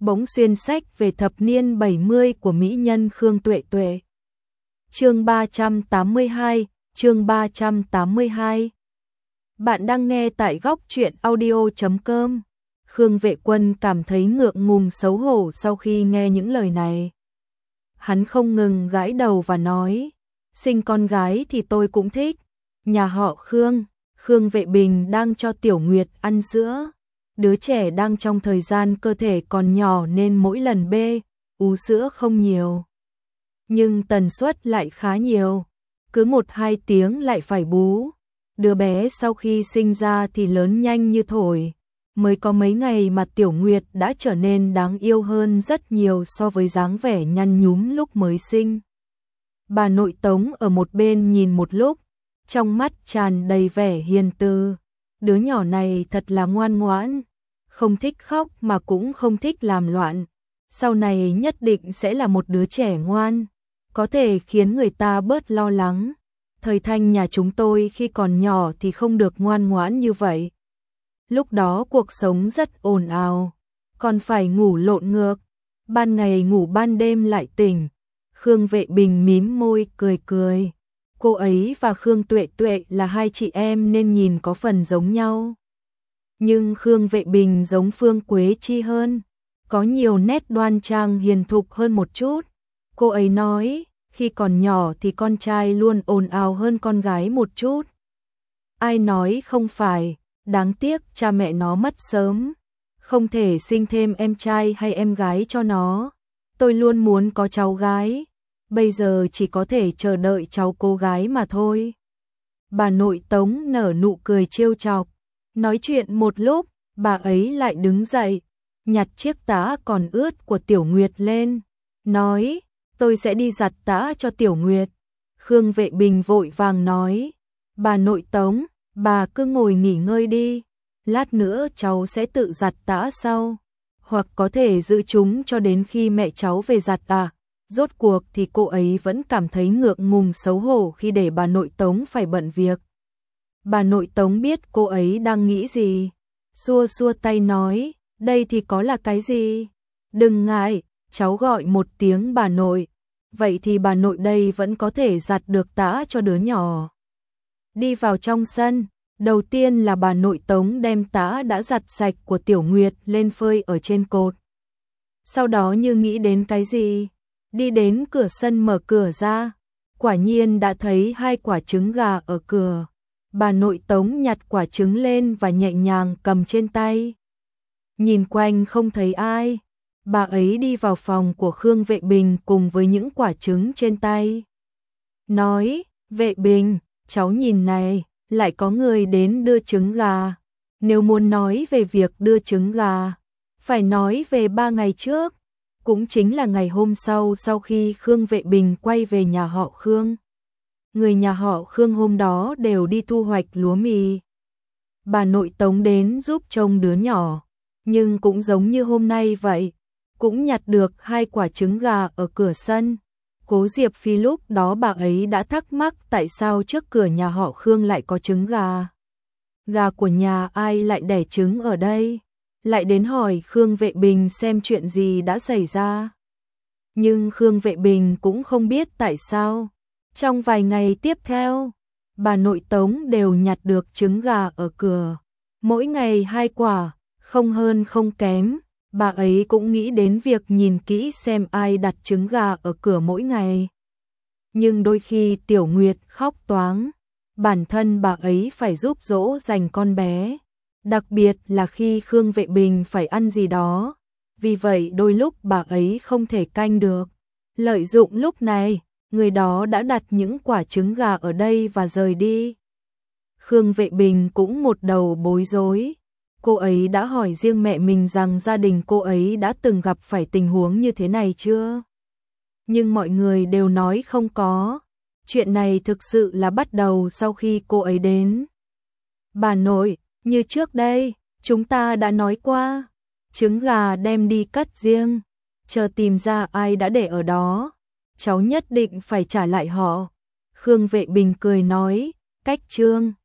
bỗng xuyên sách về thập niên 70 của mỹ nhân Khương Tuệ Tuệ. Chương 382, chương 382. Bạn đang nghe tại góc truyện audio.com. Khương Vệ Quân cảm thấy ngượng ngùng xấu hổ sau khi nghe những lời này. Hắn không ngừng gãi đầu và nói, sinh con gái thì tôi cũng thích. Nhà họ Khương, Khương Vệ Bình đang cho Tiểu Nguyệt ăn sữa. Đứa trẻ đang trong thời gian cơ thể còn nhỏ nên mỗi lần ú sữa không nhiều. Nhưng tần suất lại khá nhiều, cứ 1-2 tiếng lại phải bú. Đứa bé sau khi sinh ra thì lớn nhanh như thổi. Mới có mấy ngày mà Tiểu Nguyệt đã trở nên đáng yêu hơn rất nhiều so với dáng vẻ nhăn nhúm lúc mới sinh. Bà nội Tống ở một bên nhìn một lúc, trong mắt tràn đầy vẻ hiền từ. Đứa nhỏ này thật là ngoan ngoãn, không thích khóc mà cũng không thích làm loạn. Sau này nhất định sẽ là một đứa trẻ ngoan, có thể khiến người ta bớt lo lắng. Thời Thanh nhà chúng tôi khi còn nhỏ thì không được ngoan ngoãn như vậy. Lúc đó cuộc sống rất ồn ào, còn phải ngủ lộn ngược, ban ngày ngủ ban đêm lại tỉnh. Khương Vệ Bình mím môi cười cười. Cô ấy và Khương Tuệ Tuệ là hai chị em nên nhìn có phần giống nhau. Nhưng Khương Vệ Bình giống Phương Quế Chi hơn, có nhiều nét đoan trang hiền thục hơn một chút. Cô ấy nói, khi còn nhỏ thì con trai luôn ồn ào hơn con gái một chút. Ai nói không phải, đáng tiếc cha mẹ nó mất sớm, không thể sinh thêm em trai hay em gái cho nó. Tôi luôn muốn có cháu gái, bây giờ chỉ có thể chờ đợi cháu cô gái mà thôi. Bà nội Tống nở nụ cười trêu chọc. Nói chuyện một lúc, bà ấy lại đứng dậy, nhặt chiếc tã còn ướt của Tiểu Nguyệt lên, nói, tôi sẽ đi giặt tã cho Tiểu Nguyệt. Khương Vệ Bình vội vàng nói, bà nội Tống, bà cứ ngồi nghỉ ngơi đi, lát nữa cháu sẽ tự giặt tã sau, hoặc có thể giữ chúng cho đến khi mẹ cháu về giặt à. Rốt cuộc thì cô ấy vẫn cảm thấy ngượng ngùng xấu hổ khi để bà nội Tống phải bận việc. Bà nội Tống biết cô ấy đang nghĩ gì, xua xua tay nói, đây thì có là cái gì? Đừng ngại, cháu gọi một tiếng bà nội, vậy thì bà nội đây vẫn có thể giặt được tã cho đứa nhỏ. Đi vào trong sân, đầu tiên là bà nội Tống đem tã đã giặt sạch của Tiểu Nguyệt lên phơi ở trên cột. Sau đó như nghĩ đến cái gì, đi đến cửa sân mở cửa ra, quả nhiên đã thấy 2 quả trứng gà ở cửa. Bà nội Tống nhặt quả trứng lên và nhẹ nhàng cầm trên tay. Nhìn quanh không thấy ai, bà ấy đi vào phòng của Khương Vệ Bình cùng với những quả trứng trên tay. Nói, Vệ Bình, cháu nhìn này, lại có người đến đưa trứng gà. Nếu muốn nói về việc đưa trứng gà, phải nói về 3 ngày trước, cũng chính là ngày hôm sau khi Khương Vệ Bình quay về nhà họ Khương. Người nhà họ Khương hôm đó đều đi thu hoạch lúa mì. Bà nội Tống đến giúp trông đứa nhỏ, nhưng cũng giống như hôm nay vậy, cũng nhặt được 2 quả trứng gà ở cửa sân. Cố Diệp Phi lúc đó bà ấy đã thắc mắc tại sao trước cửa nhà họ Khương lại có trứng gà. Gà của nhà ai lại đẻ trứng ở đây? Lại đến hỏi Khương Vệ Bình xem chuyện gì đã xảy ra. Nhưng Khương Vệ Bình cũng không biết tại sao. Trong vài ngày tiếp theo, bà nội Tống đều nhặt được trứng gà ở cửa. Mỗi ngày 2 quả, không hơn không kém. Bà ấy cũng nghĩ đến việc nhìn kỹ xem ai đặt trứng gà ở cửa mỗi ngày. Nhưng đôi khi Tiểu Nguyệt khóc toáng, bản thân bà ấy phải giúp dỗ dành con bé. Đặc biệt là khi Khương Vệ Bình phải ăn gì đó. Vì vậy đôi lúc bà ấy không thể canh được. Lợi dụng lúc này, người đó đã đặt những quả trứng gà ở đây và rời đi. Khương Vệ Bình cũng một đầu bối rối. Cô ấy đã hỏi riêng mẹ mình rằng gia đình cô ấy đã từng gặp phải tình huống như thế này chưa? Nhưng mọi người đều nói không có. Chuyện này thực sự là bắt đầu sau khi cô ấy đến. Bà nội, như trước đây, chúng ta đã nói qua, trứng gà đem đi cất riêng, chờ tìm ra ai đã để ở đó, cháu nhất định phải trả lại họ. Khương Vệ Bình cười nói, cách trương.